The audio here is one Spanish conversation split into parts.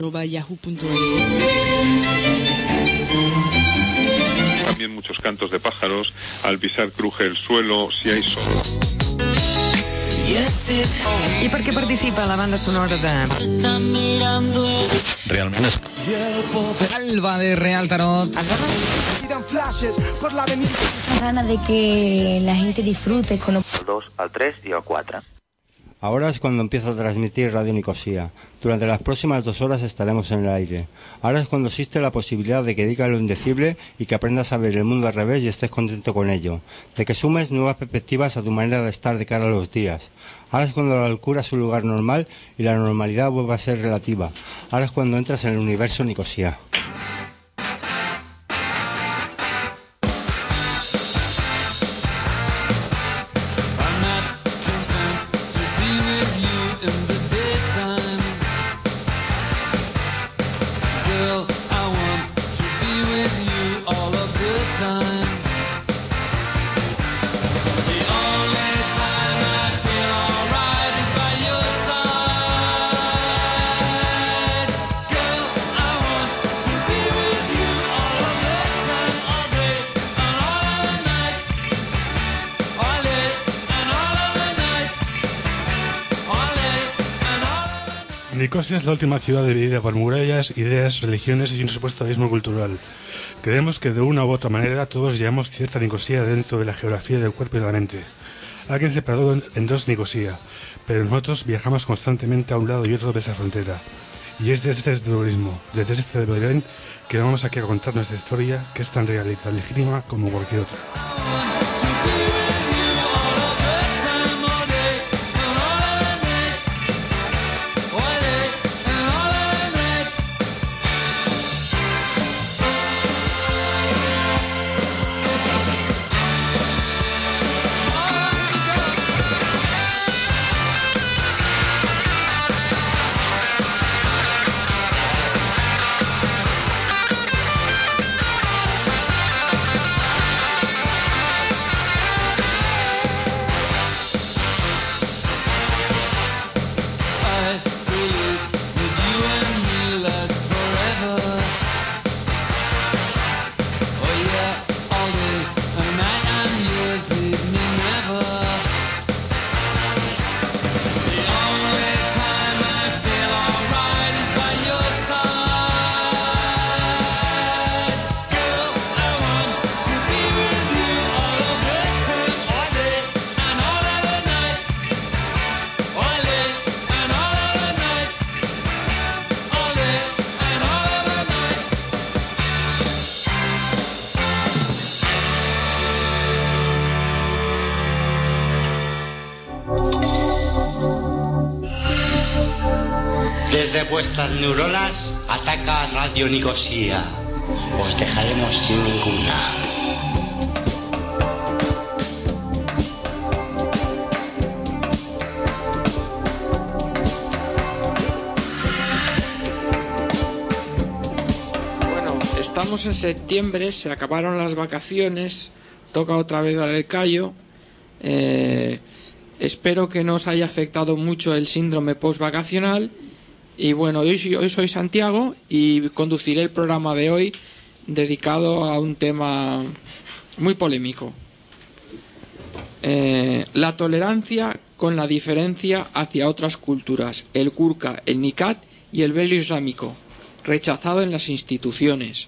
@yahoo.es. También muchos cantos de pájaros, al pisar cruje el suelo, si hay sol. I per què participa la banda sonora de... Realment és... Alba de Real Tarot. Ganas de que la gente disfrute con el 2, al 3 y al 4. Ahora es cuando empiezo a transmitir Radio Nicosia. Durante las próximas 2 horas estaremos en el aire. Ahora es cuando existe la posibilidad de que digas lo indecible y que aprendas a ver el mundo al revés y estés contento con ello. De que sumes nuevas perspectivas a tu manera de estar de cara a los días. Ahora es cuando la locura es su lugar normal y la normalidad vuelve a ser relativa. Ahora es cuando entras en el universo Nicosia. Nicosia es la última ciudad dividida por murallas, ideas, religiones y un supuesto abismo cultural. Creemos que de una u otra manera todos llevamos cierta Nicosia dentro de la geografía del cuerpo y de la mente. Alguien separado en 2 Nicosia, pero nosotros viajamos constantemente a un lado y otro de esa frontera. Y es desde este dualismo, desde este Belén, que vamos aquí a contar nuestra historia, que es tan real y tan legítima como cualquier otra. Desde vuestras neuronas ataca Radio Nicosia. Os dejaremos sin ninguna. Bueno, estamos en septiembre, se acabaron las vacaciones, toca otra vez dar el callo. Espero que no os haya afectado mucho el síndrome postvacacional. Y bueno, hoy soy Santiago y conduciré el programa de hoy dedicado a un tema muy polémico. La tolerancia con la diferencia hacia otras culturas, el burka, el niqab y el velo islámico, rechazado en las instituciones.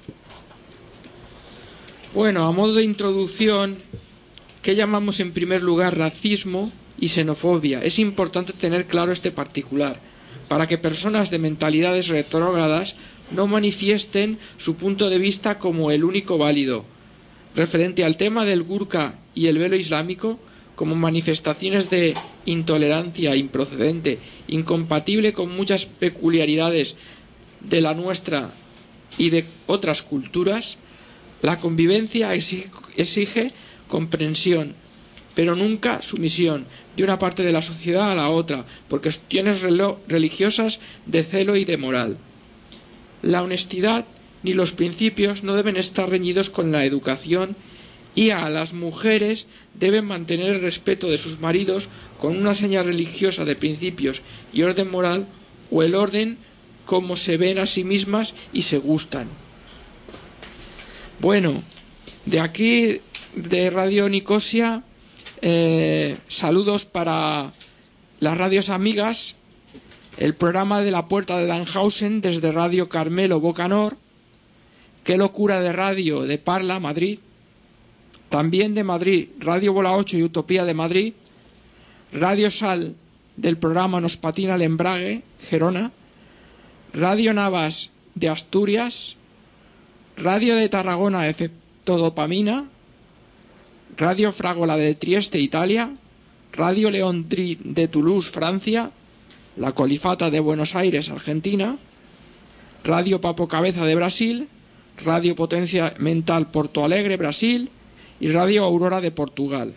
Bueno, a modo de introducción, ¿qué llamamos en primer lugar racismo y xenofobia? Es importante tener claro este particular, para que personas de mentalidades retrógradas no manifiesten su punto de vista como el único válido. Referente al tema del burka y el velo islámico, como manifestaciones de intolerancia improcedente, incompatible con muchas peculiaridades de la nuestra y de otras culturas, la convivencia exige comprensión, pero nunca sumisión de una parte de la sociedad a la otra, por cuestiones religiosas, de celo y de moral. La honestidad ni los principios no deben estar reñidos con la educación, y a las mujeres deben mantener el respeto de sus maridos con una señal religiosa de principios y orden moral, o el orden cómo se ven a sí mismas y se gustan. Bueno, de aquí, de Radio Nicosia, saludos para las radios amigas, el programa de La Puerta de Danhausen desde Radio Carmelo Bocanor, Qué Locura de Radio de Parla, Madrid, también de Madrid, Radio Bola 8 y Utopía de Madrid, Radio Sal del programa Nos Patina el Embrague, Gerona, Radio Navas de Asturias, Radio de Tarragona Efecto Dopamina, Radio Fragola de Trieste, Italia, Radio León de Toulouse, Francia, La Colifata de Buenos Aires, Argentina, Radio Papo Cabeza de Brasil, Radio Potencia Mental Porto Alegre, Brasil, y Radio Aurora de Portugal.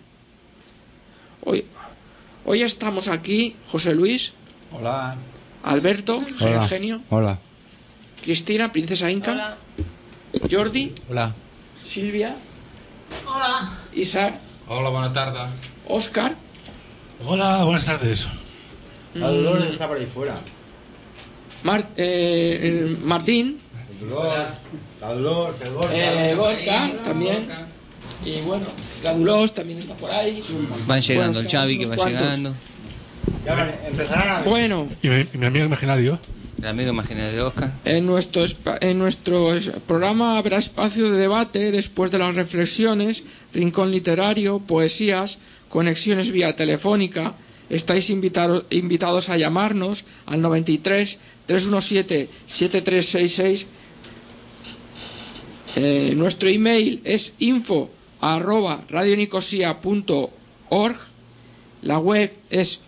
Hoy estamos aquí, José Luis. Hola. Alberto, Hola. Eugenio. Hola. Cristina, Princesa Inca. Hola. Jordi. Hola. Silvia. Hola. Isaac. Hola, buena tarde. Óscar. Hola, buenas tardes. La Dolores está por ahí fuera. Martín. La Dolores, el Gorka también. Y bueno, Gadulos también está por ahí. Van llegando, Bueno, el Xavi que va ¿cuántos? llegando. Empezarán a... Bueno, Y mi amigo imaginario. El amigo imaginario de Oscar. en nuestro programa habrá espacio de debate después de las reflexiones, rincón literario, poesías, conexiones vía telefónica. Estáis invitados a llamarnos al 93 317 7366. Nuestro email es info@radionicosia.org. La web es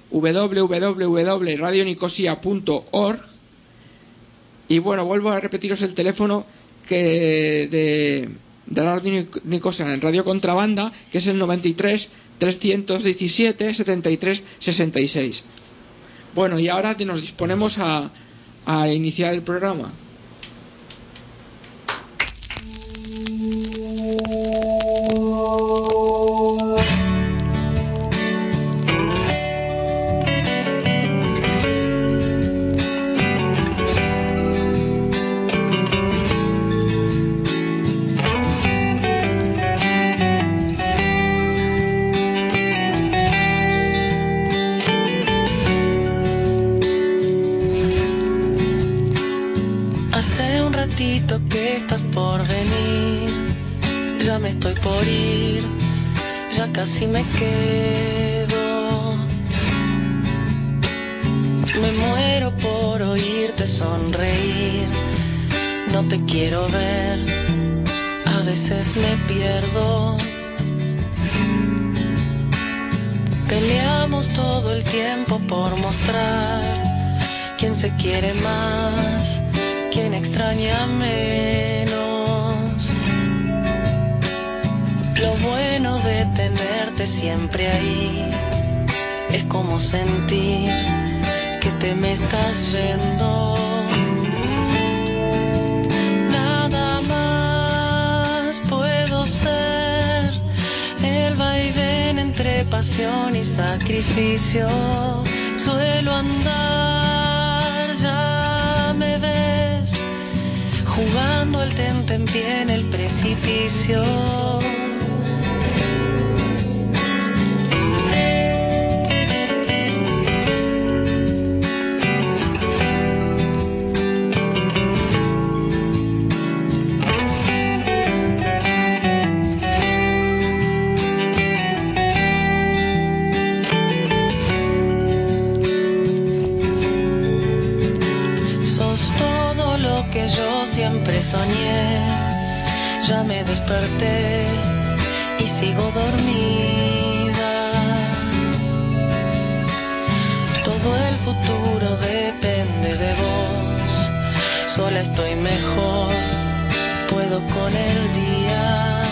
www.radionicosia.org. Y bueno, vuelvo a repetiros el teléfono de Radio Nicosia en Radio Contrabanda, que es el 93 317 73 66. Bueno, y ahora nos disponemos a iniciar el programa. Hace un ratito que estás por venir, ya me estoy por ir, ya casi me quedo. Me muero por oírte sonreír, no te quiero ver, a veces me pierdo. Peleamos todo el tiempo por mostrar quién se quiere más, quién extraña menos. Lo bueno de tenerte siempre ahí es como sentir que te me estás yendo. Nada más puedo ser, el vaivén entre pasión y sacrificio. Suelo andar, ya me ves, jugando al tentempié en el precipicio. Sos todo lo que yo siempre soñé, ya me desperté y sigo dormida. Todo el futuro depende de vos, sola estoy mejor, puedo con el día.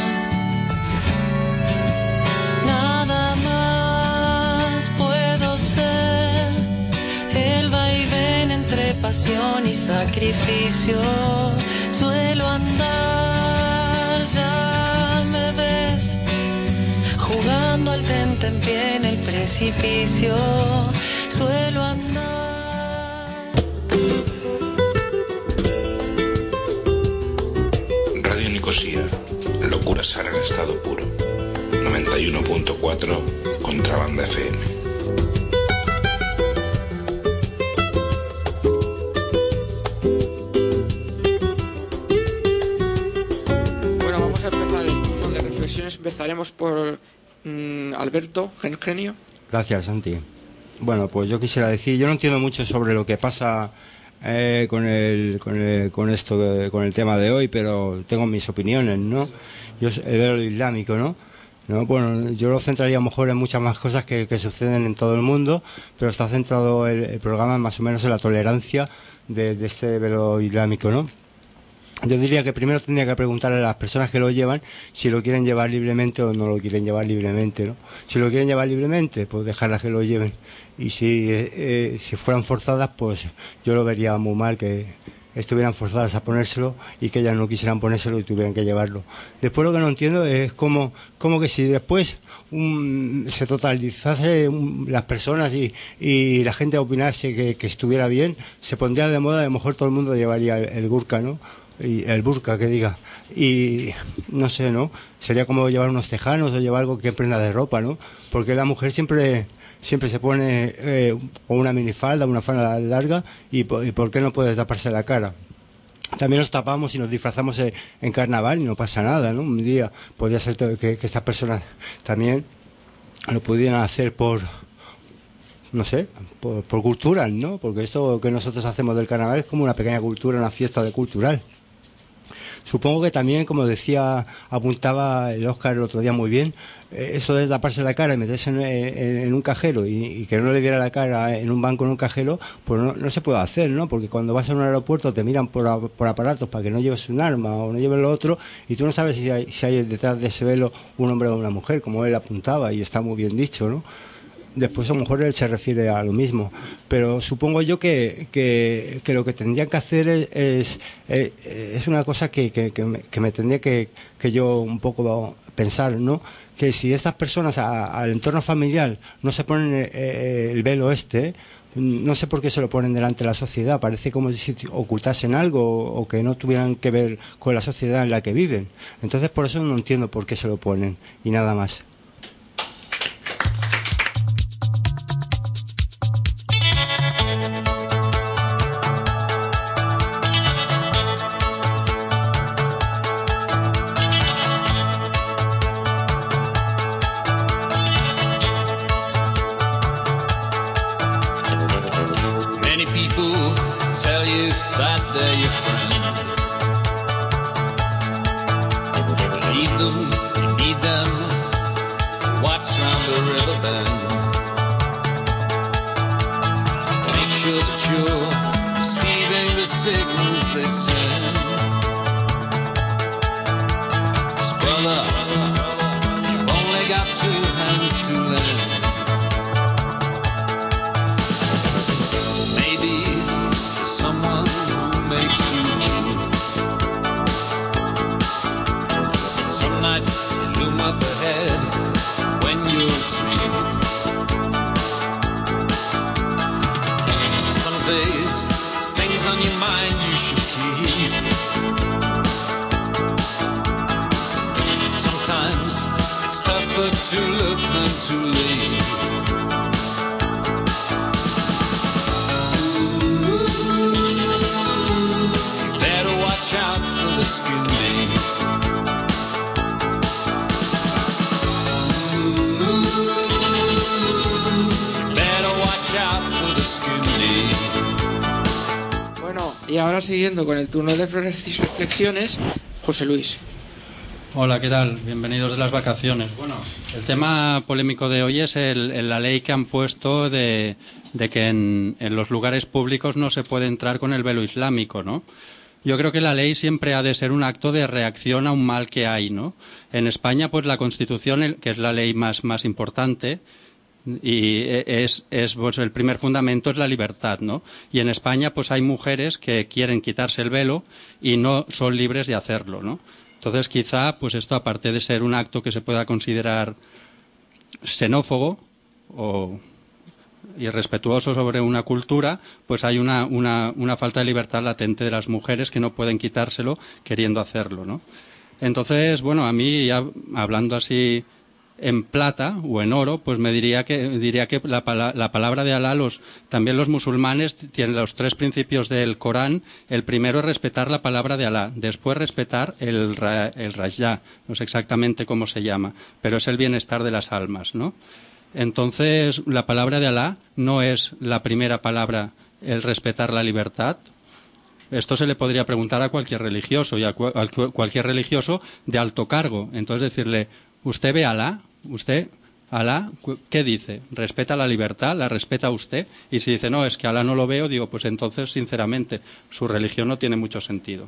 Nada más puedo ser, el vaivén entre pasión y sacrificio. Suelo andar, ya me ves, jugando al tentempié en el precipicio. Suelo andar. conversar en estado puro. 91.4 Contrabanda FM. Bueno, vamos a empezar el turno de reflexiones. Empezaremos por Alberto Gengenio. Gracias, Santi. Bueno, pues yo quisiera decir, yo no entiendo mucho sobre lo que pasa con el tema de hoy, pero tengo mis opiniones, ¿no? El velo islámico, ¿no? Bueno, yo lo centraría a lo mejor en muchas más cosas que suceden en todo el mundo, pero está centrado el programa más o menos en la tolerancia de este velo islámico, ¿no? Yo diría que primero tendría que preguntarle a las personas que lo llevan si lo quieren llevar libremente o no lo quieren llevar libremente, ¿no? Si lo quieren llevar libremente, pues dejarlas que lo lleven. Y si fueran forzadas, pues yo lo vería muy mal que estuvieran forzadas a ponérselo y que ellas no quisieran ponérselo y tuvieran que llevarlo. Después lo que no entiendo es cómo que si después se totalizase las personas y la gente opinase que estuviera bien, se pondría de moda, a lo mejor todo el mundo llevaría el burka, ¿no? Y el burka, que diga, y no sé, ¿no? Sería como llevar unos tejanos o llevar algo que prenda de ropa, ¿no? Porque la mujer siempre se pone o una minifalda, una falda larga, y ¿por qué no puede taparse la cara? También nos tapamos y nos disfrazamos en carnaval y no pasa nada, ¿no? Un día podría ser que estas personas también lo pudieran hacer por cultural, ¿no? Porque esto que nosotros hacemos del carnaval es como una pequeña cultura, una fiesta cultural. Supongo que también, como apuntaba el Óscar el otro día muy bien, eso de taparse la cara y meterse en un cajero y que no le viera la cara en un banco en un cajero, pues no se puede hacer, ¿no? Porque cuando vas a un aeropuerto te miran por aparatos para que no lleves un arma o no lleves lo otro, y tú no sabes si hay detrás de ese velo un hombre o una mujer, como él apuntaba, y está muy bien dicho, ¿no? Después a lo mejor él se refiere a lo mismo, pero supongo yo que lo que tendrían que hacer es una cosa que me tendría que yo un poco pensar, ¿no? Que si estas personas al entorno familiar no se ponen el velo no sé por qué se lo ponen delante de la sociedad, parece como si ocultasen algo o que no tuvieran que ver con la sociedad en la que viven. Entonces por eso no entiendo por qué se lo ponen y nada más. Y ahora, siguiendo con el turno de reflexiones, José Luis. Hola, ¿qué tal? Bienvenidos de las vacaciones. Bueno, el tema polémico de hoy es la ley que han puesto de que en los lugares públicos no se puede entrar con el velo islámico, ¿no? Yo creo que la ley siempre ha de ser un acto de reacción a un mal que hay, ¿no? En España, pues la Constitución, que es la ley más importante, y pues el primer fundamento es la libertad, ¿no? Y en España pues hay mujeres que quieren quitarse el velo y no son libres de hacerlo, ¿no? Entonces quizá pues esto, aparte de ser un acto que se pueda considerar xenófobo o irrespetuoso sobre una cultura, pues hay una falta de libertad latente de las mujeres que no pueden quitárselo queriendo hacerlo, ¿no? Entonces, bueno, a mí, ya hablando así en plata o en oro, pues diría que la palabra de Alá, también los musulmanes tienen los 3 principios del Corán. El primero es respetar la palabra de Alá, después respetar el rajá, no sé exactamente cómo se llama, pero es el bienestar de las almas, ¿no? Entonces, la palabra de Alá no es la primera palabra, el respetar la libertad. Esto se le podría preguntar a cualquier religioso y a cualquier religioso de alto cargo. Entonces decirle, ¿usted ve a Alá? ¿Usted, Alá, qué dice? ¿Respeta la libertad? ¿La respeta usted? Y si dice, no, es que Alá no lo veo, digo, pues entonces, sinceramente, su religión no tiene mucho sentido.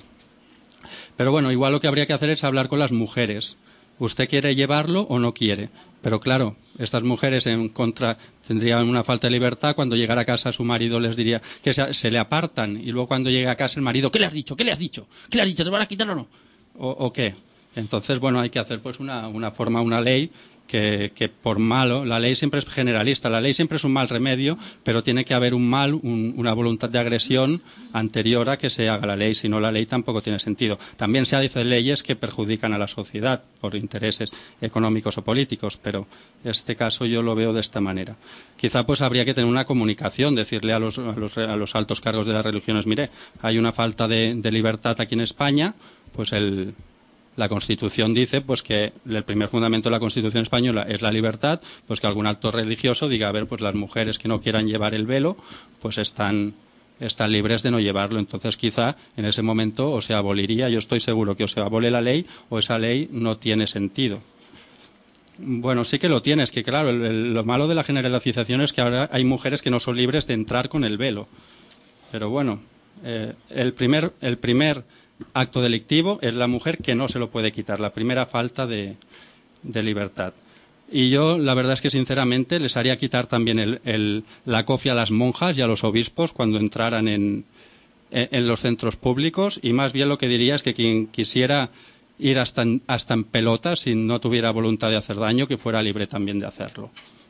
Pero bueno, igual lo que habría que hacer es hablar con las mujeres. ¿Usted quiere llevarlo o no quiere? Pero claro, estas mujeres tendrían una falta de libertad. Cuando llegara a casa su marido les diría que se le apartan, y luego cuando llegue a casa el marido, ¿qué le has dicho? ¿Qué le has dicho? ¿Qué le has dicho? ¿Te van a quitar o no? ¿O qué? Entonces, bueno, hay que hacer pues una forma, una ley que por malo, la ley siempre es generalista, la ley siempre es un mal remedio, pero tiene que haber una voluntad de agresión anterior a que se haga la ley, si no la ley tampoco tiene sentido. También se hace leyes que perjudican a la sociedad por intereses económicos o políticos, pero en este caso yo lo veo de esta manera. Quizá pues habría que tener una comunicación, decirle a los altos cargos de las religiones, mire, hay una falta de libertad aquí en España, pues la Constitución dice pues que el primer fundamento de la Constitución española es la libertad, pues que algún alto religioso diga, a ver, pues las mujeres que no quieran llevar el velo, pues están libres de no llevarlo. Entonces quizá en ese momento o se aboliría, yo estoy seguro que o se abole la ley o esa ley no tiene sentido. Bueno, sí que lo tiene, es que claro, lo malo de la generalización es que ahora hay mujeres que no son libres de entrar con el velo. Pero bueno, el primer acto delictivo es la mujer que no se lo puede quitar, la primera falta de libertad. Y yo la verdad es que sinceramente les haría quitar también la cofia a las monjas y a los obispos cuando entraran en los centros públicos, y más bien lo que diría es que quien quisiera ir hasta en pelotas, si no tuviera voluntad de hacer daño, que fuera libre también de hacerlo.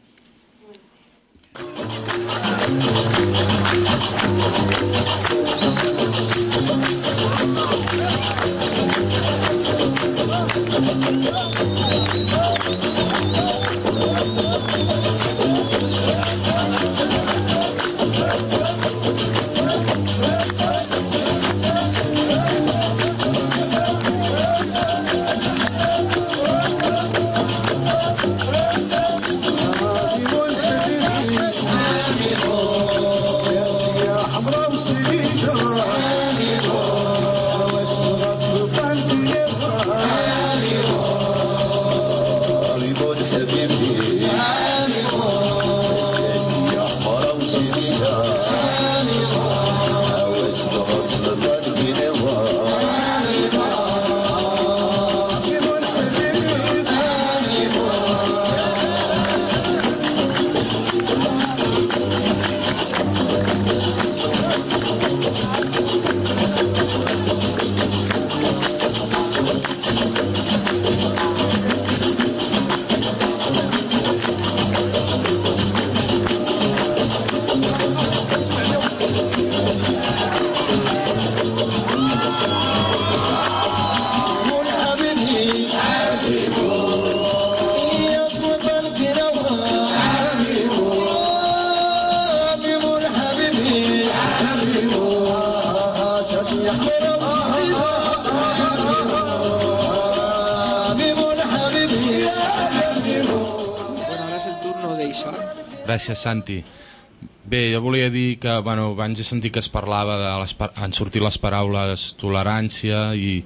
Gràcies, Santi. Bé, jo volia dir que abans he sentit que es parlava han sortit les paraules tolerància i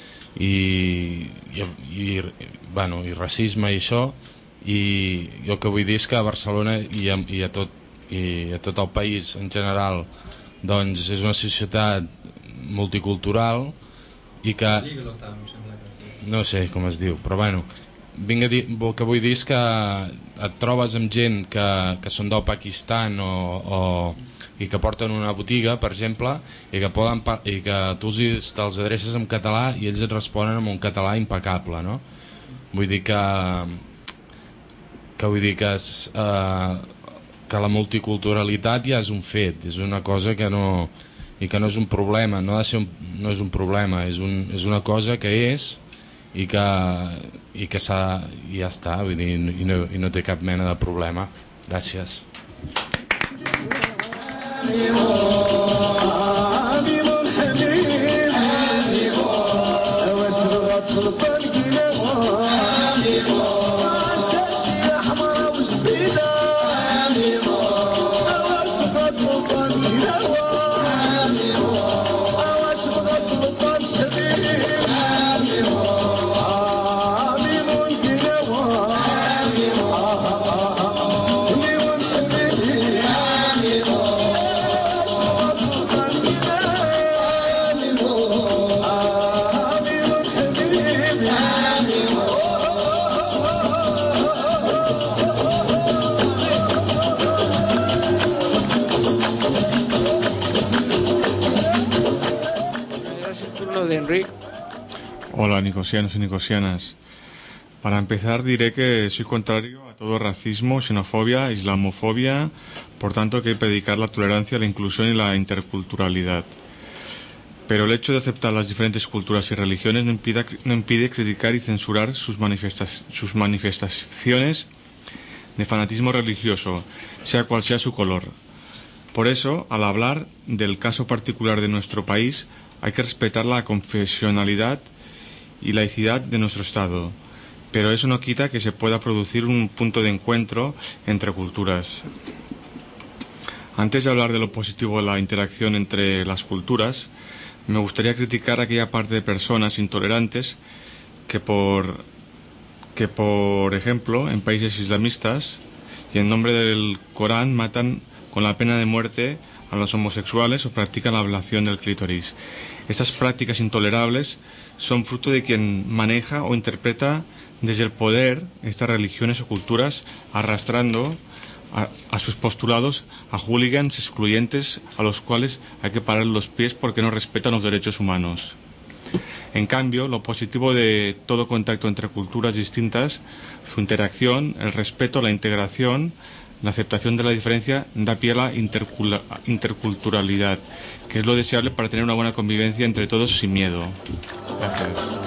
racisme i això, i jo el que vull dir és que a Barcelona i a tot el país en general doncs és una societat multicultural i que no sé com es diu, però bueno, vinc a dir, el que vull dir és que et trobes amb gent que són del Pakistan i que porten una botiga, per exemple, i que tu te'ls adreces en català i ells et responen en un català impecable, no? Vull dir que la multiculturalitat ja és un fet, és una cosa que no és un problema, no és un problema, és una cosa que és, i que s'ha, i ja està, vull dir, i no té cap mena de problema. Gràcies. Hola, nicosianos y nicosianas. Para empezar diré que soy contrario a todo racismo, xenofobia, islamofobia, por tanto que hay que predicar la tolerancia, la inclusión y la interculturalidad. Pero el hecho de aceptar las diferentes culturas y religiones no impide criticar y censurar sus manifestaciones de fanatismo religioso, sea cual sea su color. Por eso, al hablar del caso particular de nuestro país, hay que respetar la confesionalidad y laicidad de nuestro Estado, pero eso no quita que se pueda producir un punto de encuentro entre culturas. Antes de hablar de lo positivo de la interacción entre las culturas, me gustaría criticar a aquella parte de personas intolerantes que por ejemplo, en países islamistas y en nombre del Corán matan con la pena de muerte a los homosexuales o practican la ablación del clítoris. Estas prácticas intolerables son fruto de quien maneja o interpreta desde el poder estas religiones o culturas, arrastrando a sus postulados a hooligans excluyentes a los cuales hay que parar los pies porque no respetan los derechos humanos. En cambio, lo positivo de todo contacto entre culturas distintas, su interacción, el respeto, la integración, la aceptación de la diferencia, da pie a la interculturalidad, que es lo deseable para tener una buena convivencia entre todos sin miedo. Gracias.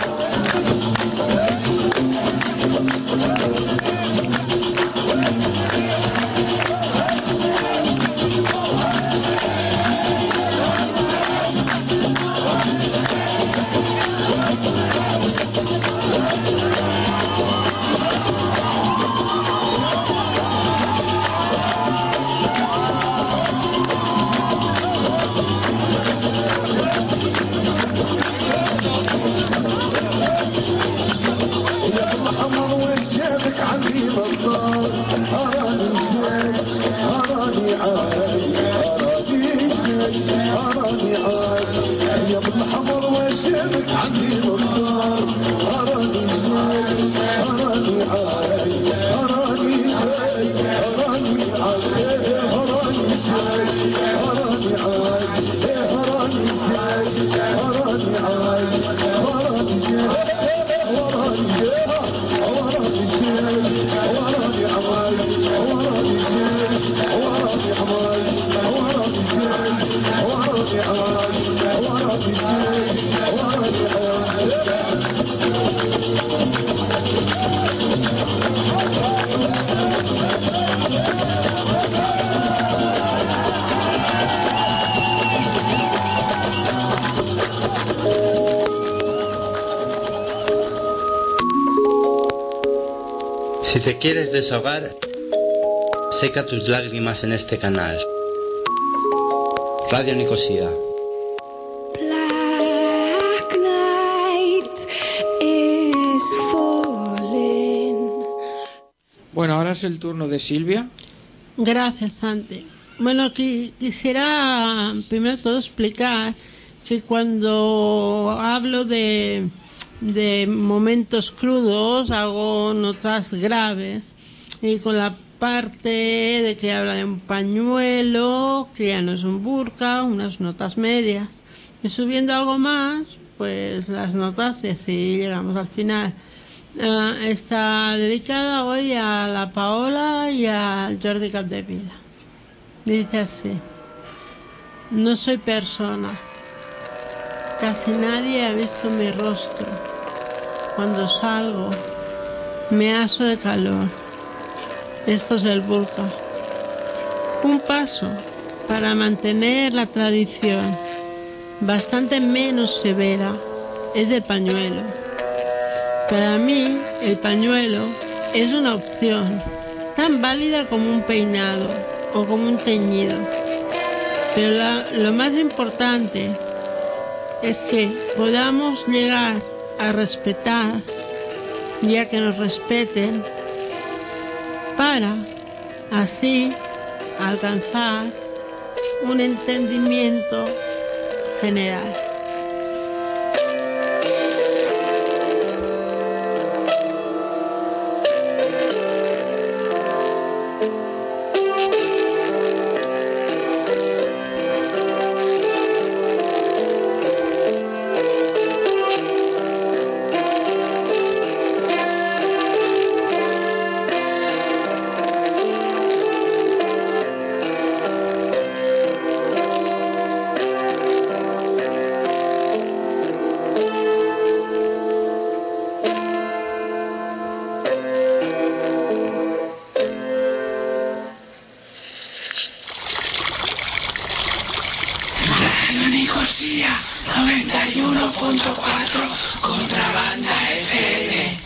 Si te quieres desahogar, seca tus lágrimas en este canal. Radio Nicosia. Black night is falling. Bueno, ahora es el turno de Silvia. Gracias, Santi. Bueno, quisiera primero de todo explicar que cuando hablo de momentos crudos hago notas graves, y con la parte de que habla de un pañuelo, que ya no es un burka, unas notas medias, y subiendo algo más, pues las notas, y así llegamos al final. Está dedicada hoy a la Paola y a Jordi Capdevila. Dice así: no soy persona, casi nadie ha visto mi rostro. cuando salgo me aso de calor. Esto es el burka. Un paso para mantener la tradición bastante menos severa es el pañuelo. Para mí el pañuelo es una opción tan válida como un peinado o como un teñido. Pero lo más importante es que podamos llegar a respetar y a que nos respeten para así alcanzar un entendimiento general. Nicosia 91.4 Contrabanda FM.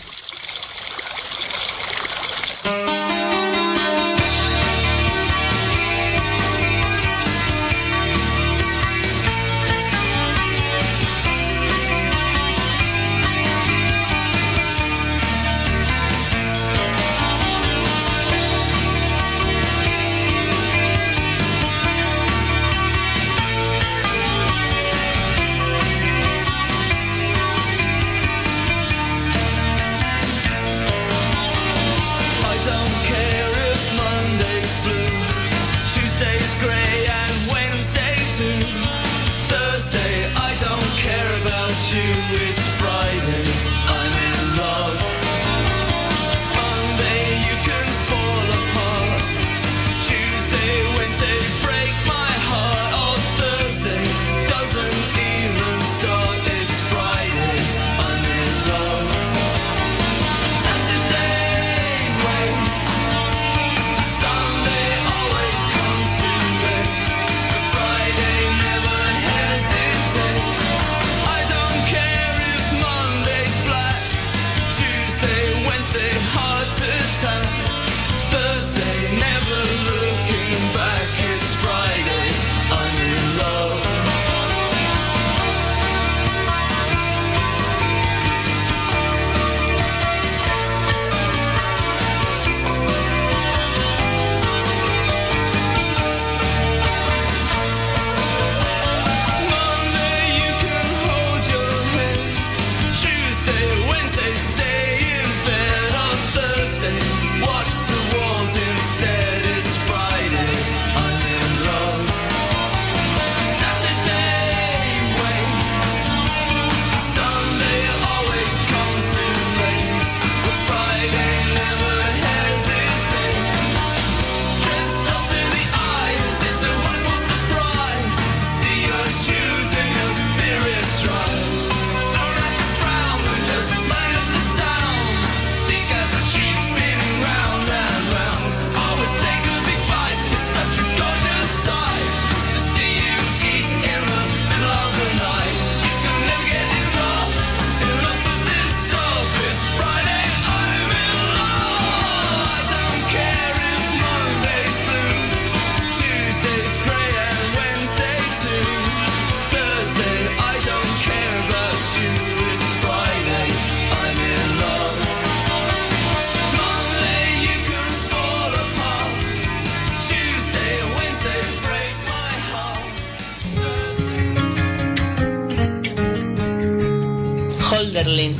Holderlin.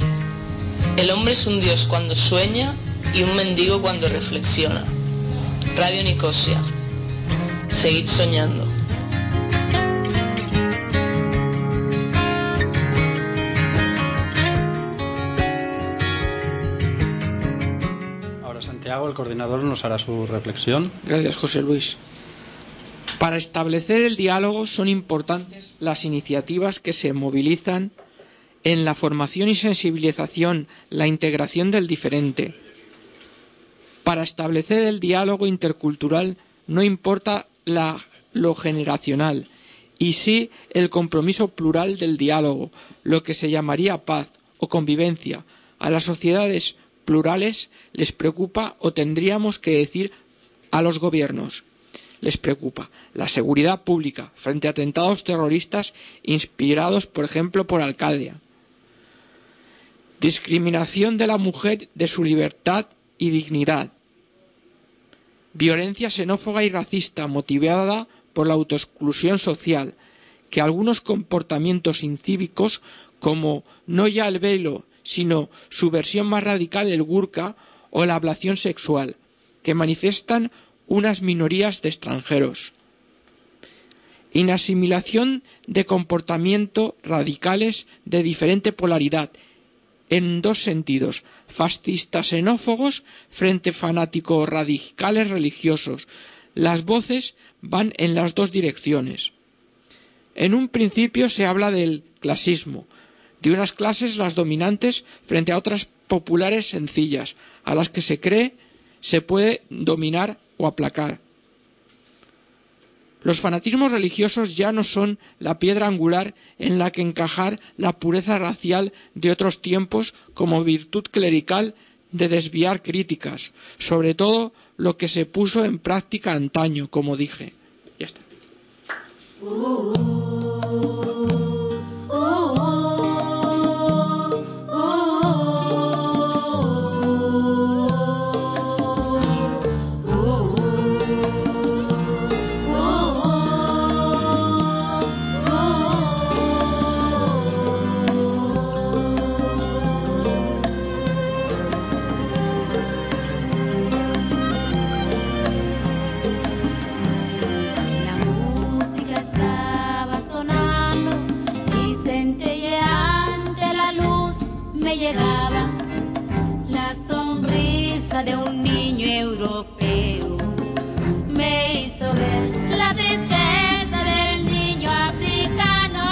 El hombre es un dios cuando sueña y un mendigo cuando reflexiona. Radio Nicosia. Seguid soñando. Ahora Santiago, el coordinador, nos hará su reflexión. Gracias, José Luis. Para establecer el diálogo son importantes las iniciativas que se movilizan en la formación y sensibilización, la integración del diferente. Para establecer el diálogo intercultural no importa lo generacional, y sí el compromiso plural del diálogo, lo que se llamaría paz o convivencia. A las sociedades plurales les preocupa, o tendríamos que decir a los gobiernos, les preocupa la seguridad pública frente a atentados terroristas inspirados, por ejemplo, por Al-Qaeda. Discriminación de la mujer, de su libertad y dignidad. Violencia xenófoba y racista motivada por la autoexclusión social, que algunos comportamientos incívicos, como no ya el velo, sino su versión más radical, el burka, o la ablación sexual, que manifiestan unas minorías de extranjeros. Inasimilación de comportamientos radicales de diferente polaridad, en dos sentidos: fascistas xenófobos frente fanáticos radicales religiosos. Las voces van en las dos direcciones. En un principio se habla del clasismo, de unas clases las dominantes frente a otras populares sencillas, a las que se cree se puede dominar o aplacar. Los fanatismos religiosos ya no son la piedra angular en la que encajar la pureza racial de otros tiempos como virtud clerical de desviar críticas, sobre todo lo que se puso en práctica antaño, como dije. Ya está. Llegaba la sonrisa de un niño europeo, me hizo ver la tristeza del niño africano.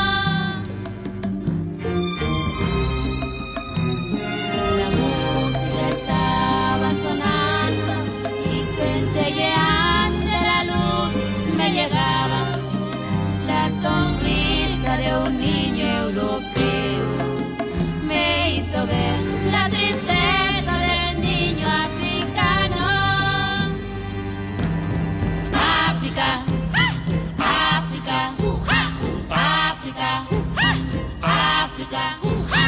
La música estaba sonando y centelleante la luz me llegaba, la sonrisa de un niño europeo me hizo ver la tristeza del niño africano. África, África, África, África.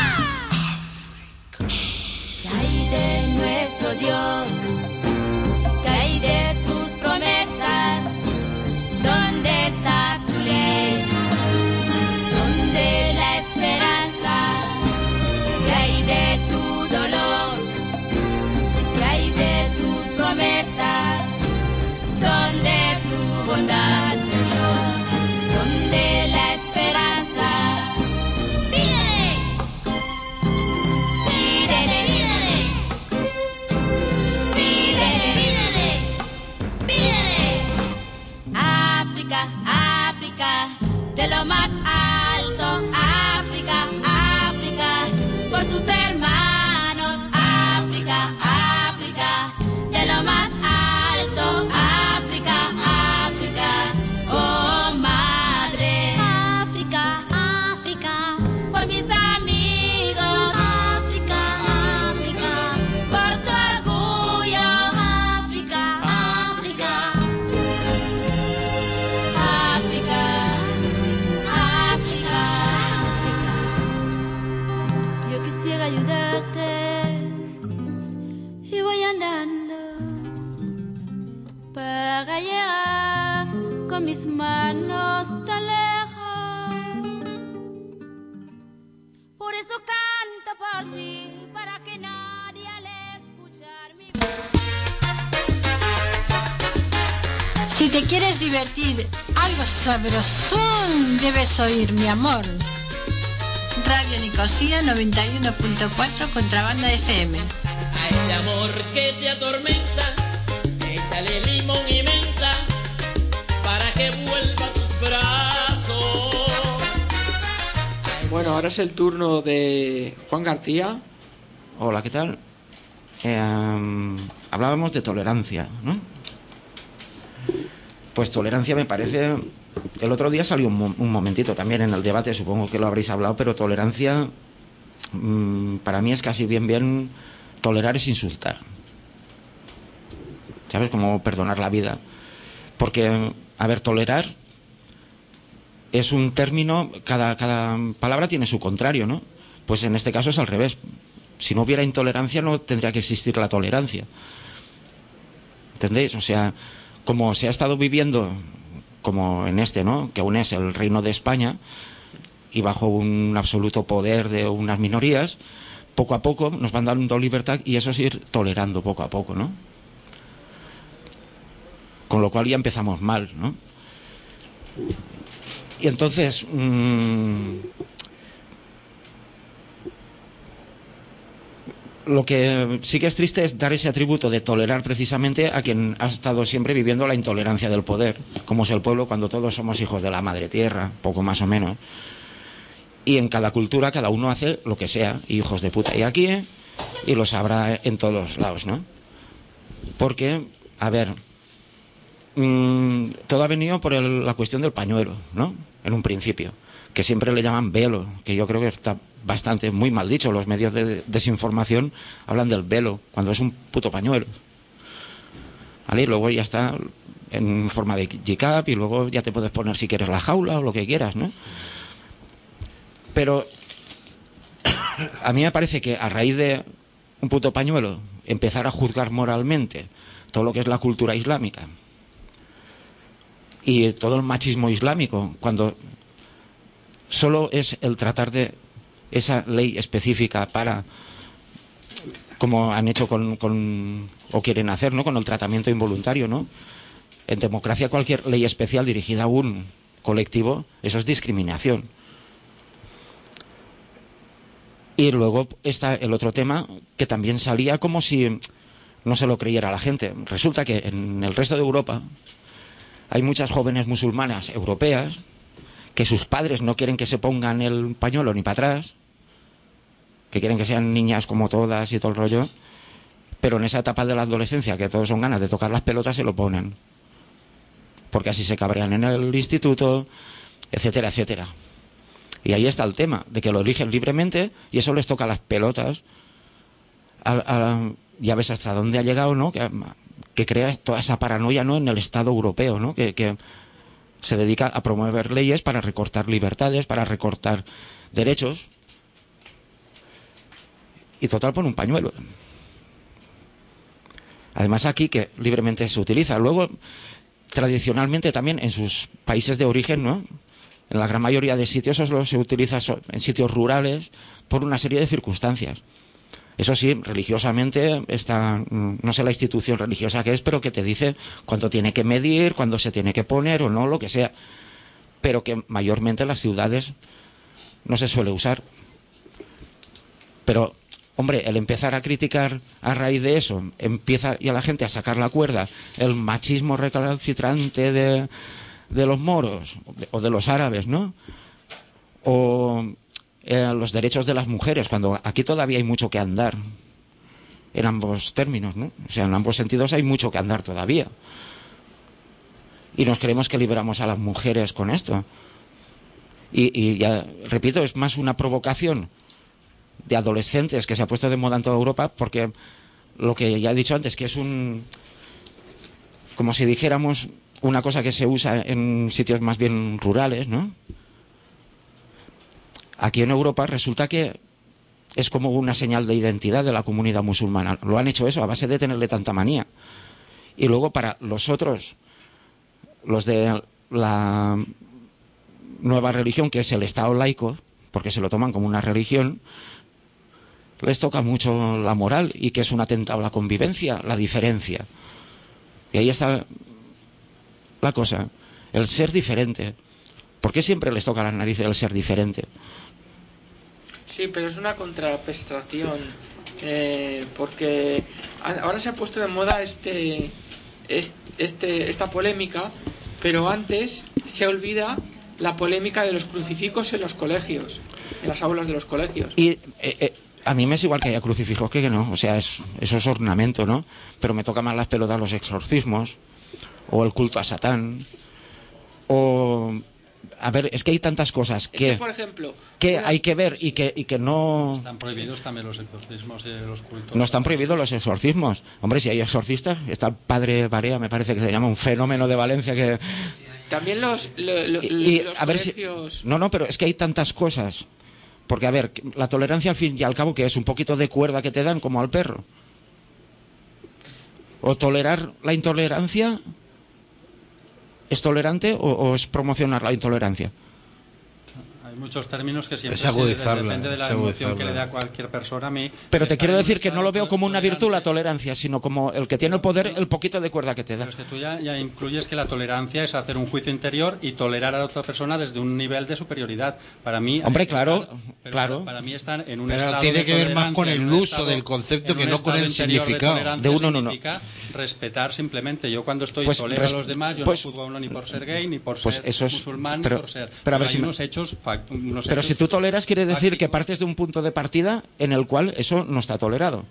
¿Qué hay de nuestro Dios? ¿Qué hay de sus promesas? ¿Dónde está su ley? ¿Dónde la esperanza? ¿Qué hay de tu dolor? ¿Qué hay de sus promesas? ¿Dónde tu bondad, Señor? ¿Dónde la esperanza? ¡Pídele! ¡Pídele! ¡Pídele! ¡Pídele! ¡Pídele! África, África, de lo más alto, África, África, por tus hermanos, África, África, de lo más alto, África, África, oh madre, África, África, por mis amigos, África, África, por tu orgullo, África, África, África, África. Yo quisiera ayudarte y voy andando para llegar con mis manos tan lejos. Por eso canto por ti, para que nadie al escuchar mi voz. Si te quieres divertir, algo sabrosón debes oír, mi amor. Radio Nicosia 91.4 Contrabanda FM. A ese amor que te atormenta, échale limón y menta para que vuelva a tus brazos. A Bueno, ahora es el turno de Juan García. Hola, ¿qué tal? Hablábamos de tolerancia, ¿no? Pues tolerancia me parece... El otro día salió un momentito también en el debate, supongo que lo habréis hablado, pero tolerancia para mí es casi bien tolerar es insultar. ¿Sabes? Como perdonar la vida. Porque, a ver, tolerar es un término, cada palabra tiene su contrario, ¿no? Pues en este caso es al revés. Si no hubiera intolerancia no tendría que existir la tolerancia. ¿Entendéis? O sea, como se ha estado viviendo, como en este, ¿no? Que aún es el Reino de España y bajo un absoluto poder de unas minorías, poco a poco nos van dando libertad y eso es ir tolerando poco a poco, ¿no? Con lo cual ya empezamos mal, ¿no? Y entonces... lo que sí que es triste es dar ese atributo de tolerar precisamente a quien ha estado siempre viviendo la intolerancia del poder, como es el pueblo, cuando todos somos hijos de la madre tierra, poco más o menos. Y en cada cultura cada uno hace lo que sea, hijos de puta y aquí, y los habrá en todos los lados, ¿no? Porque, a ver, todo ha venido por la cuestión del pañuelo, ¿no? En un principio, que siempre le llaman velo, que yo creo que está bastante, muy mal dicho. Los medios de desinformación hablan del velo, cuando es un puto pañuelo. ¿Vale? Y luego ya está en forma de hijab y luego ya te puedes poner si quieres la jaula o lo que quieras, ¿no? Pero a mí me parece que a raíz de un puto pañuelo empezar a juzgar moralmente todo lo que es la cultura islámica y todo el machismo islámico, cuando solo es el tratar de esa ley específica para, como han hecho o quieren hacer, ¿no? Con el tratamiento involuntario, ¿no? En democracia cualquier ley especial dirigida a un colectivo, eso es discriminación. Y luego está el otro tema que también salía como si no se lo creyera la gente. Resulta que en el resto de Europa hay muchas jóvenes musulmanas europeas que sus padres no quieren que se pongan el pañuelo ni para atrás, que quieren que sean niñas como todas y todo el rollo, pero en esa etapa de la adolescencia, que todos son ganas de tocar las pelotas, se lo ponen. Porque así se cabrean en el instituto, etcétera, etcétera. Y ahí está el tema, de que lo eligen libremente y eso les toca las pelotas. Ya ves hasta dónde ha llegado, ¿no? Que crea toda esa paranoia, ¿no? En el Estado europeo, ¿no? Que se dedica a promover leyes para recortar libertades, para recortar derechos. Y total pone un pañuelo. Además aquí que libremente se utiliza. Luego, tradicionalmente también en sus países de origen, ¿no? En la gran mayoría de sitios solo se utiliza en sitios rurales por una serie de circunstancias. Eso sí, religiosamente está, no sé la institución religiosa que es, pero que te dice cuánto tiene que medir, cuándo se tiene que poner o no, lo que sea. Pero que mayormente en las ciudades no se suele usar. Pero, hombre, el empezar a criticar a raíz de eso, empieza ya la gente a sacar la cuerda, el machismo recalcitrante de los moros o de los árabes, ¿no? O los derechos de las mujeres, cuando aquí todavía hay mucho que andar en ambos términos, ¿no? O sea, en ambos sentidos hay mucho que andar todavía. Y nos creemos que liberamos a las mujeres con esto. Y ya, repito, es más una provocación de adolescentes que se ha puesto de moda en toda Europa, porque lo que ya he dicho antes, que es como si dijéramos una cosa que se usa en sitios más bien rurales, ¿no? Aquí en Europa resulta que es como una señal de identidad de la comunidad musulmana. Lo han hecho eso a base de tenerle tanta manía. Y luego para los otros, los de la nueva religión, que es el Estado laico, porque se lo toman como una religión, les toca mucho la moral y que es un atentado a la convivencia, la diferencia. Y ahí está la cosa, el ser diferente. ¿Por qué siempre les toca a las narices el ser diferente? Sí, pero es una contraprestación, porque ahora se ha puesto de moda esta polémica, pero antes se olvida la polémica de los crucifijos en los colegios. en las aulas de los colegios. Y a mí me es igual que haya crucifijos que no, o sea, eso es ornamento, ¿no? Pero me toca más las pelotas los exorcismos, o el culto a Satán, o... A ver, es que hay tantas cosas que, por ejemplo, que hay que ver y que no... Están prohibidos también los exorcismos y los cultos. No están prohibidos los exorcismos. Hombre, si hay exorcistas, está el padre Barea, me parece que se llama, un fenómeno de Valencia que... También los a ver colegios... No, pero es que hay tantas cosas. Porque, a ver, la tolerancia al fin y al cabo, que es un poquito de cuerda que te dan, como al perro. O tolerar la intolerancia... ¿Es tolerante o es promocionar la intolerancia? Hay muchos términos que siempre Es agudizarla, depende de la emoción que le da a cualquier persona. A mí, pero te quiero decir que no lo veo como una virtud la tolerancia, sino como el que tiene el poder, el poquito de cuerda que te da. Pero es que tú ya incluyes que la tolerancia es hacer un juicio interior y tolerar a la otra persona desde un nivel de superioridad. Para mí, claro. Para mí están en un pero estado tiene de que ver más con el un uso estado, del concepto que no con el significado. De uno significa respetar simplemente. Yo cuando estoy tolero a los demás, yo no juzgo a uno ni por ser gay, ni por ser musulmán, ni por ser... Pero a ver hay si unos hechos... Pero si tú toleras, quiere decir que partes de un punto de partida en el cual eso no está tolerado.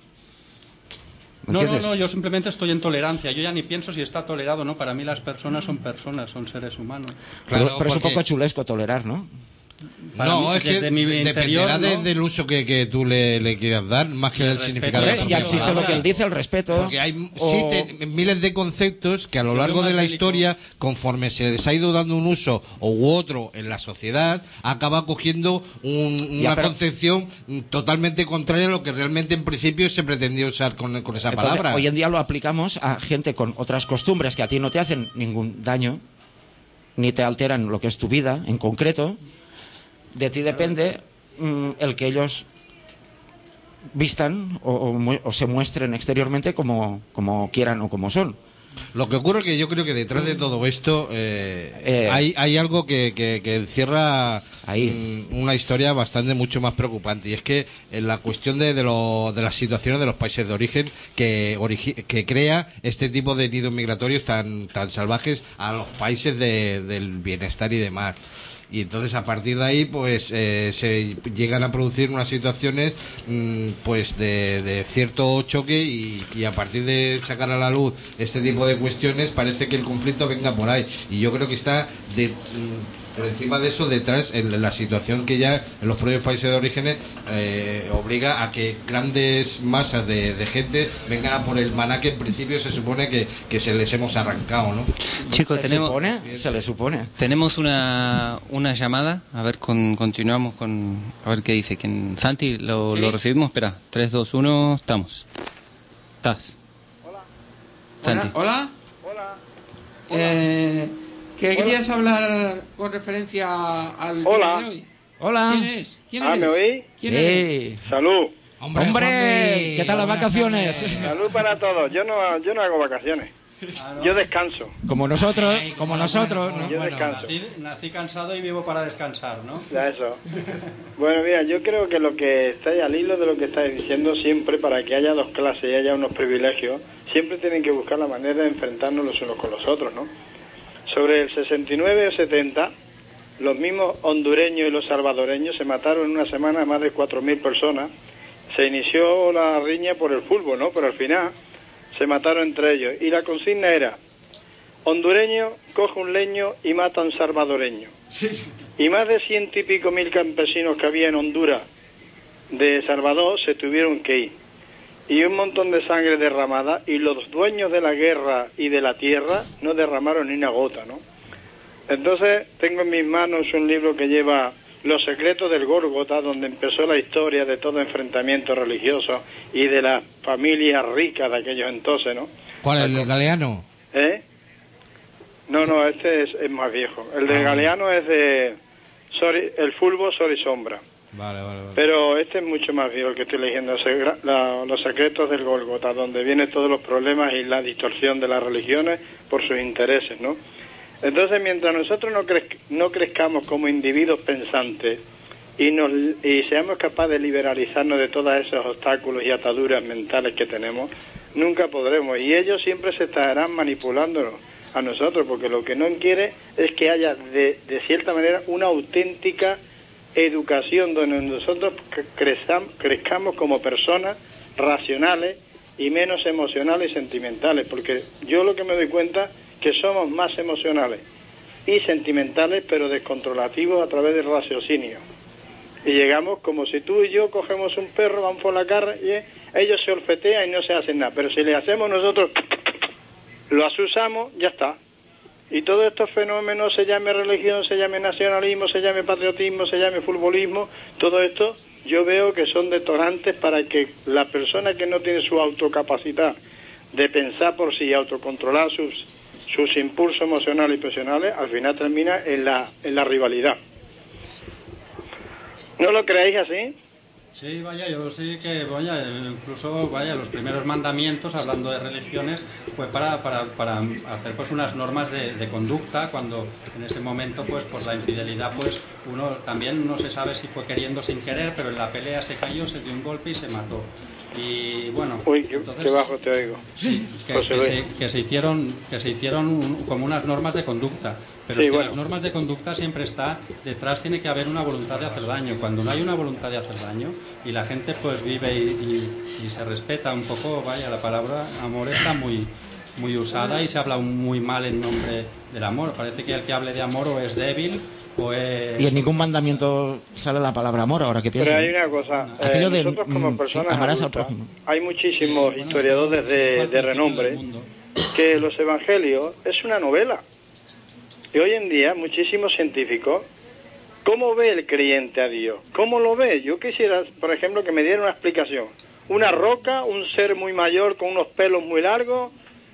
No, yo simplemente estoy en tolerancia. Yo ya ni pienso si está tolerado o no. Para mí las personas, son seres humanos. Claro, pero es un poco chulesco tolerar, ¿no? No, es que dependerá del uso que tú le quieras dar, más que del significado. Ya existe lo que él dice, el respeto. Porque hay miles de conceptos que a lo largo de la historia, conforme se les ha ido dando un uso u otro en la sociedad, acaba cogiendo una concepción totalmente contraria a lo que realmente en principio se pretendía usar con esa palabra. Hoy en día lo aplicamos a gente con otras costumbres que a ti no te hacen ningún daño, ni te alteran lo que es tu vida en concreto. De ti depende el que ellos vistan o se muestren exteriormente como quieran o como son. Lo que ocurre es que yo creo que detrás de todo esto hay algo que encierra una historia bastante mucho más preocupante, y es que en la cuestión de las situaciones de los países de origen que crea este tipo de nidos migratorios tan salvajes a los países del bienestar y demás. Y entonces a partir de ahí pues se llegan a producir unas situaciones pues de cierto choque, y a partir de sacar a la luz este tipo de cuestiones parece que el conflicto venga por ahí, y yo creo que está por encima de eso detrás en la situación que ya en los propios países de orígenes obliga a que grandes masas de gente vengan a por el maná que en principio se supone que se les hemos arrancado, ¿no? Chicos, se le supone. Tenemos una llamada, a ver, continuamos con, a ver qué dice. Santi, lo recibimos, espera, 3, 2, 1, estamos. ¿Estás? Hola. Santi. Hola. ¿Qué querías hablar con referencia al tema de hoy? Hola. ¿Quién eres? ¿me oí? ¿Quién eres? Salud. Hombre, ¿qué tal las vacaciones? Salud para todos. Yo no hago vacaciones. Yo descanso. Como nosotros. ¿no? Yo descanso. Nací cansado y vivo para descansar, ¿no? Ya eso. Bueno, mira, yo creo que lo que estáis al hilo de lo que estáis diciendo, siempre para que haya dos clases y haya unos privilegios, siempre tienen que buscar la manera de enfrentarnos los unos con los otros, ¿no? Sobre el 69 o 70, los mismos hondureños y los salvadoreños se mataron en una semana a más de 4.000 personas. Se inició la riña por el fútbol, ¿no? Pero al final se mataron entre ellos. Y la consigna era: hondureño coge un leño y mata a un salvadoreño. Y más de 100 y pico mil campesinos que había en Honduras de Salvador se tuvieron que ir. Y un montón de sangre derramada, y los dueños de la guerra y de la tierra no derramaron ni una gota, ¿no? Entonces tengo en mis manos un libro que lleva Los secretos del Gólgota, donde empezó la historia de todo enfrentamiento religioso y de las familias ricas de aquellos entonces, ¿no? ¿Cuál, el Galeano? No, este es más viejo. El de Galeano es de El Fulbo, Sol y Sombra. Vale. Pero este es mucho más viejo, el que estoy leyendo, Los secretos del Gólgota, donde vienen todos los problemas y la distorsión de las religiones por sus intereses, ¿no? Entonces, mientras nosotros no crezcamos como individuos pensantes y seamos capaces de liberalizarnos de todos esos obstáculos y ataduras mentales que tenemos, nunca podremos. Y ellos siempre se estarán manipulándonos a nosotros, porque lo que no quiere es que haya, de cierta manera, una auténtica educación donde nosotros crezcamos como personas racionales y menos emocionales y sentimentales, porque yo lo que me doy cuenta que somos más emocionales y sentimentales, pero descontrolativos a través del raciocinio. Y llegamos como si tú y yo cogemos un perro, vamos por la calle, ellos se olfatean y no se hacen nada, pero si le hacemos nosotros, lo asusamos, ya está. Y todos estos fenómenos, se llame religión, se llame nacionalismo, se llame patriotismo, se llame futbolismo, todo esto yo veo que son detonantes para que la persona que no tiene su autocapacidad de pensar por sí y autocontrolar sus impulsos emocionales y personales, al final termina en la rivalidad. ¿No lo creéis así? Sí, vaya, yo sí que, vaya, incluso, vaya, los primeros mandamientos, hablando de religiones, fue para hacer pues unas normas de conducta, cuando en ese momento, pues por la infidelidad, pues uno también no se sabe si fue queriendo o sin querer, pero en la pelea se cayó, se dio un golpe y se mató. Y bueno, uy, entonces, qué bajo te oigo. Sí, que se hicieron como unas normas de conducta, pero sí, es que las normas de conducta siempre está detrás, tiene que haber una voluntad de hacer daño. Cuando no hay una voluntad de hacer daño y la gente pues vive y se respeta un poco, vaya, la palabra amor está muy usada y se habla muy mal en nombre del amor. Parece que el que hable de amor o es débil. Y en ningún mandamiento sale la palabra amor, ahora que pienso. Pero hay una cosa, nosotros como personas amarás adultas, al prójimo. Hay muchísimos historiadores de renombre que los evangelios es una novela. Y hoy en día muchísimos científicos, ¿cómo ve el creyente a Dios? ¿Cómo lo ve? Yo quisiera, por ejemplo, que me diera una explicación. Una roca, un ser muy mayor con unos pelos muy largos,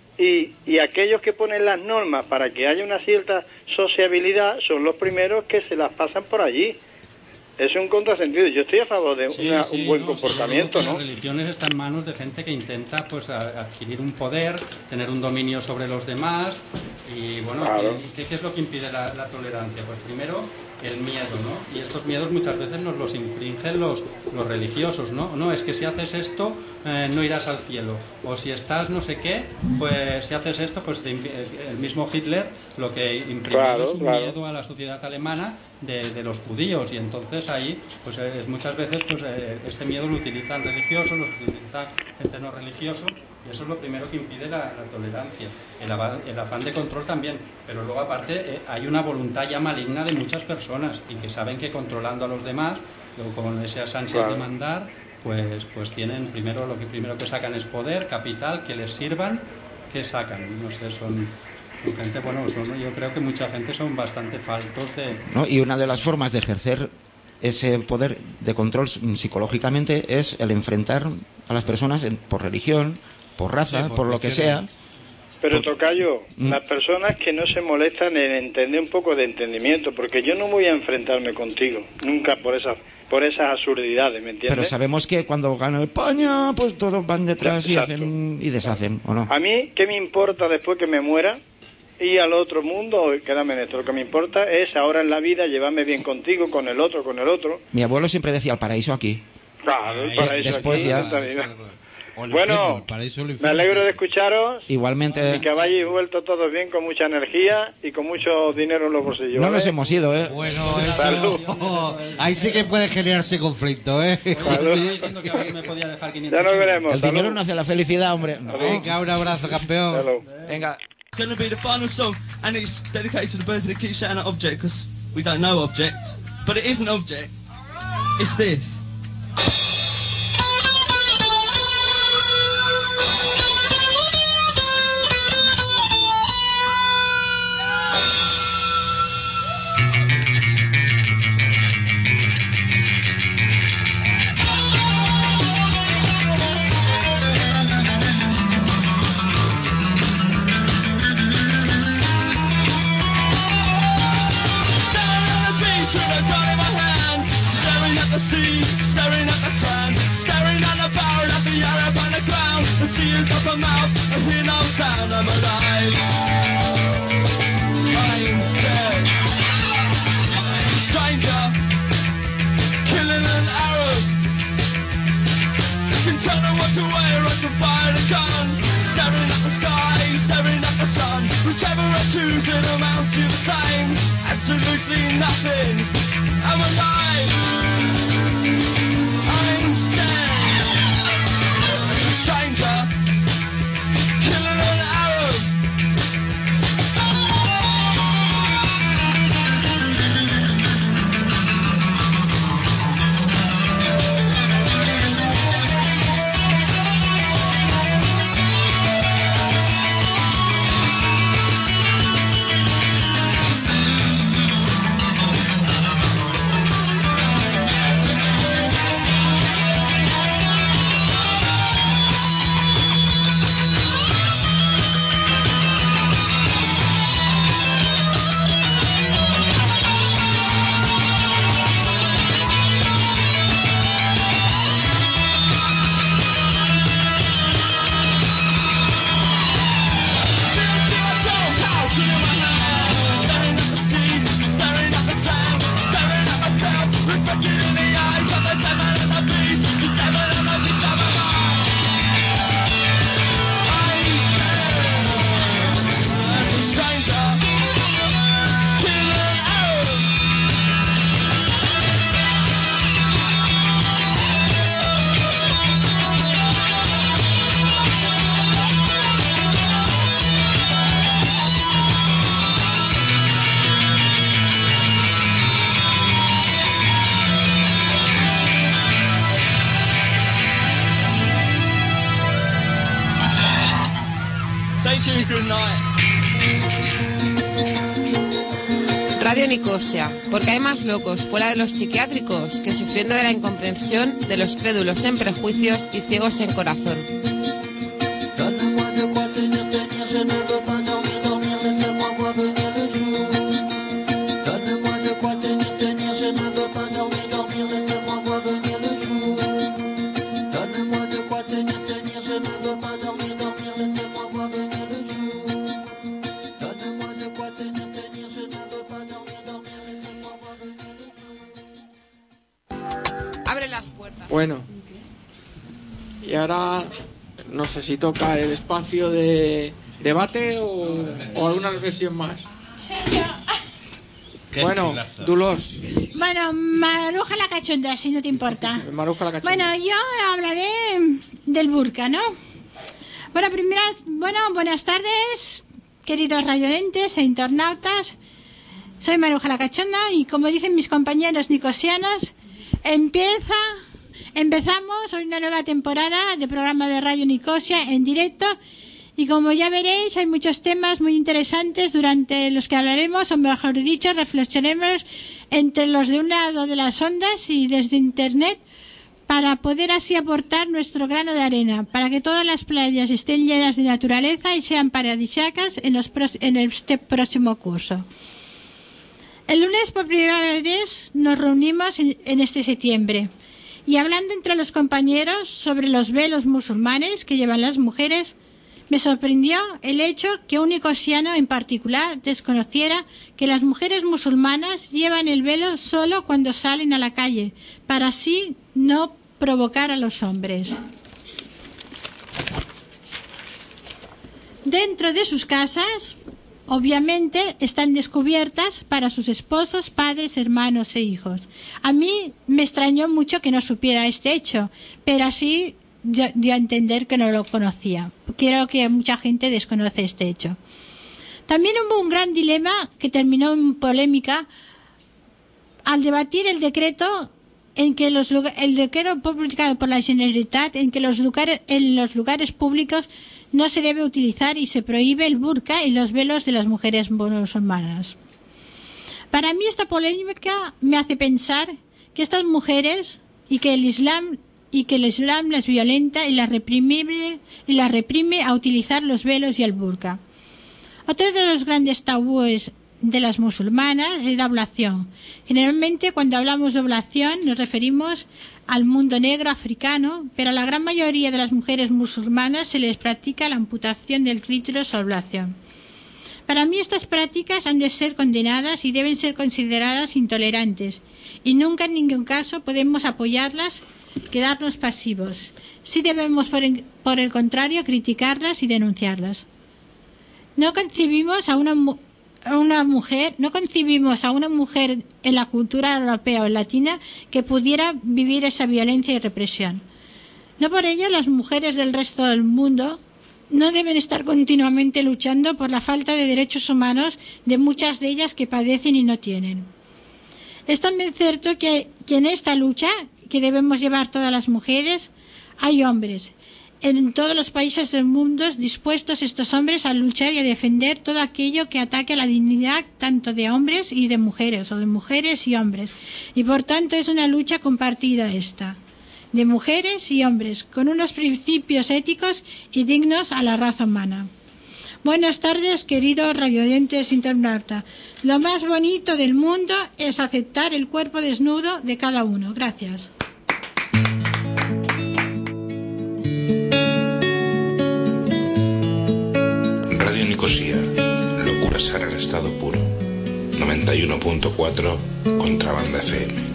y aquellos que ponen las normas para que haya una cierta sociabilidad son los primeros que se las pasan por allí. Es un contrasentido. Yo estoy a favor de un buen comportamiento, ¿no? Las religiones están en manos de gente que intenta pues adquirir un poder, tener un dominio sobre los demás, y bueno, claro. ¿Qué es lo que impide la tolerancia? Pues primero el miedo, ¿no? Y estos miedos muchas veces nos los infringen los religiosos, ¿no? No, es que si haces esto no irás al cielo, o si estás no sé qué, pues si haces esto, pues el mismo Hitler lo que imprimió es un miedo a la sociedad alemana de los judíos, y entonces ahí pues muchas veces pues este miedo lo utilizan religiosos, lo utiliza gente no religioso, y eso es lo primero que impide la tolerancia, el afán de control también, pero luego aparte hay una voluntad ya maligna de muchas personas y que saben que controlando a los demás, con esas ansias de mandar, pues tienen lo primero que sacan es poder, capital, que les sirvan, que sacan, no sé, son gente, bueno, yo creo que mucha gente son bastante faltos de... ¿No? Y una de las formas de ejercer ese poder de control psicológicamente es el enfrentar a las personas por religión, por raza, por lo que sea. Pero tocayo, las personas que no se molestan en entender un poco de entendimiento, porque yo no voy a enfrentarme contigo, nunca por esas absurdidades, ¿me entiendes? Pero sabemos que cuando gana España, pues todos van detrás y hacen y deshacen, ¿o no? A mí, ¿qué me importa después que me muera? Y al otro mundo, quédame en esto. Lo que me importa es ahora en la vida llevarme bien contigo, con el otro. Mi abuelo siempre decía el paraíso aquí. Claro, el paraíso después aquí. Ya... Bueno, me alegro de escucharos. Igualmente. Y que hayáis vuelto todos bien, con mucha energía y con mucho dinero en los bolsillos. No nos hemos ido, ¿eh? Bueno, eso... Ahí sí que puede generarse conflicto, ¿eh? Ya nos veremos. El dinero no hace la felicidad, hombre. Venga, un abrazo, campeón. Venga. Going to be the final song, and it's dedicated to the person that keeps shouting out object, because we don't know object, but it is an object. It's this. Staring at the sun, staring at the barrel of the Arab on the ground. The sea is up my mouth, I hear no sound, I'm alive. I'm dead. Stranger, killing an Arab. You can turn and walk away or I can fire the gun. Staring at the sky, staring at the sun. Whichever I choose, it amounts to the same. Absolutely nothing. I'm alive. you, good night. Radio Nicosia, porque hay más locos fuera de los psiquiátricos que sufriendo de la incomprensión de los crédulos en prejuicios y ciegos en corazón. Bueno, y ahora no sé si toca el espacio de debate o alguna reflexión más. Sí, Bueno, Dolors. Bueno, Maruja la cachonda, si no te importa. Maruja la cachonda. Bueno, yo hablaré del burka, ¿no? Bueno, buenas tardes, queridos radioyentes e internautas. Soy Maruja la cachonda y como dicen mis compañeros nicosianos, empezamos hoy una nueva temporada de programa de Radio Nicosia en directo y como ya veréis hay muchos temas muy interesantes durante los que hablaremos, o mejor dicho, reflexionaremos entre los de un lado de las ondas y desde internet para poder así aportar nuestro grano de arena, para que todas las playas estén llenas de naturaleza y sean paradisíacas en este próximo curso. El lunes por primera vez nos reunimos en este septiembre y hablando entre los compañeros sobre los velos musulmanes que llevan las mujeres, me sorprendió el hecho que un nicosiano en particular desconociera que las mujeres musulmanas llevan el velo solo cuando salen a la calle, para así no provocar a los hombres. Dentro de sus casas, obviamente, están descubiertas para sus esposos, padres, hermanos e hijos. A mí me extrañó mucho que no supiera este hecho, pero así dio a entender que no lo conocía. Creo que mucha gente desconoce este hecho. También hubo un gran dilema que terminó en polémica al debatir el decreto publicado por la Generalitat en que en los lugares públicos no se debe utilizar y se prohíbe el burka y los velos de las mujeres musulmanas. Para mí esta polémica me hace pensar que estas mujeres y que el Islam las violenta y las reprime a utilizar los velos y el burka. Otro de los grandes tabúes de las musulmanas es la oblación. Generalmente cuando hablamos de oblación nos referimos al mundo negro africano, pero a la gran mayoría de las mujeres musulmanas se les practica la amputación del clítoris o oblación. Para mí estas prácticas han de ser condenadas y deben ser consideradas intolerantes y nunca en ningún caso podemos apoyarlas, quedarnos pasivos. Sí debemos por el contrario criticarlas y denunciarlas. No concebimos a una mujer en la cultura europea o latina que pudiera vivir esa violencia y represión. No por ello las mujeres del resto del mundo no deben estar continuamente luchando por la falta de derechos humanos de muchas de ellas que padecen y no tienen. Es también cierto que en esta lucha que debemos llevar todas las mujeres hay hombres en todos los países del mundo dispuestos estos hombres a luchar y a defender todo aquello que ataque a la dignidad tanto de hombres y de mujeres o de mujeres y hombres y por tanto es una lucha compartida esta de mujeres y hombres con unos principios éticos y dignos a la raza humana. Buenas tardes, queridos radioyentes internautas. Lo más bonito del mundo es aceptar el cuerpo desnudo de cada uno. Gracias. Radio Nicosia, locura será en estado puro. 91.4 Contrabanda FM.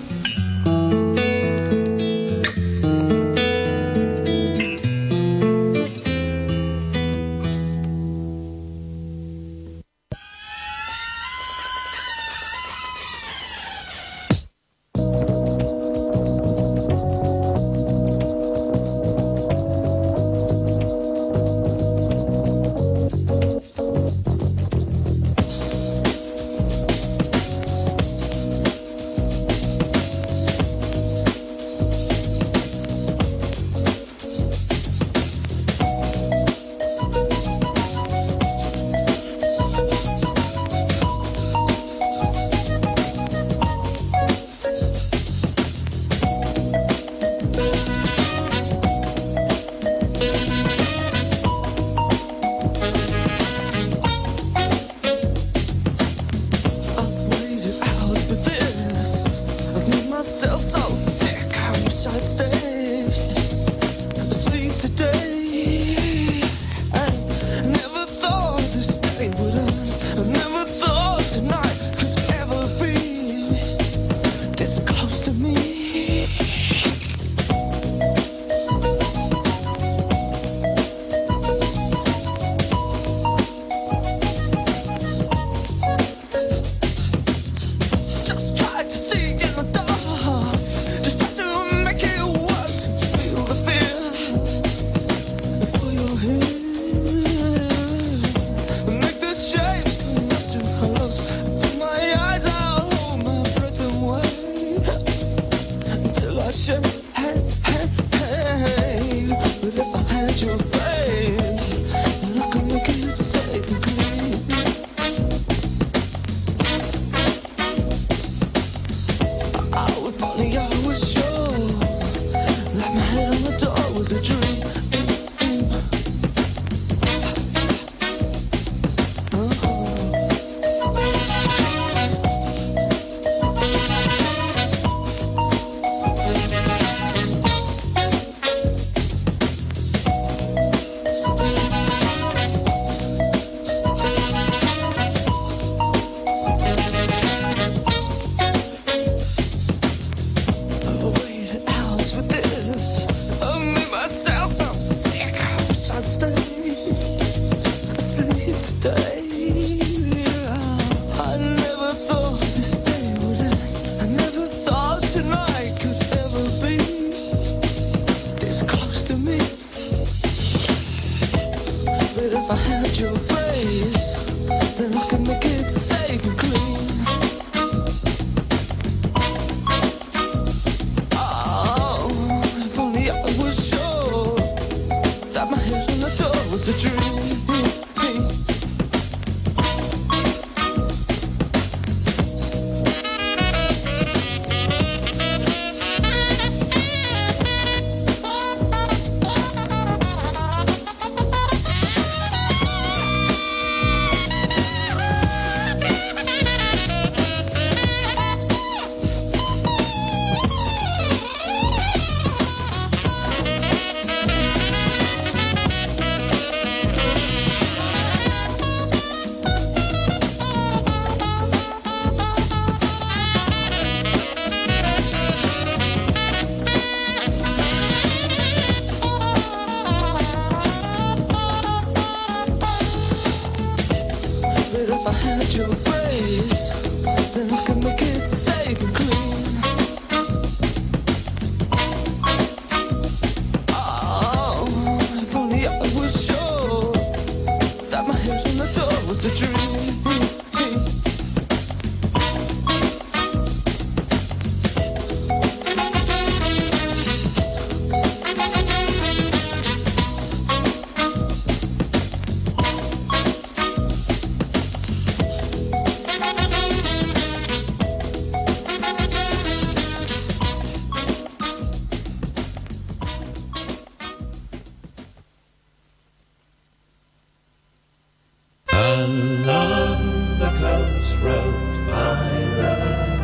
Along the coast road by the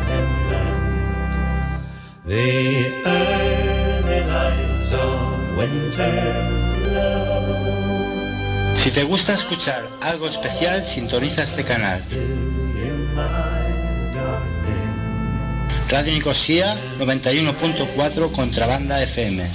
headland, the early lights of winter glow. Si te gusta escuchar algo especial, sintoniza este canal. Radio Nicosia 91.4 Contrabanda FM.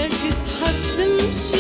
هركز حتمشي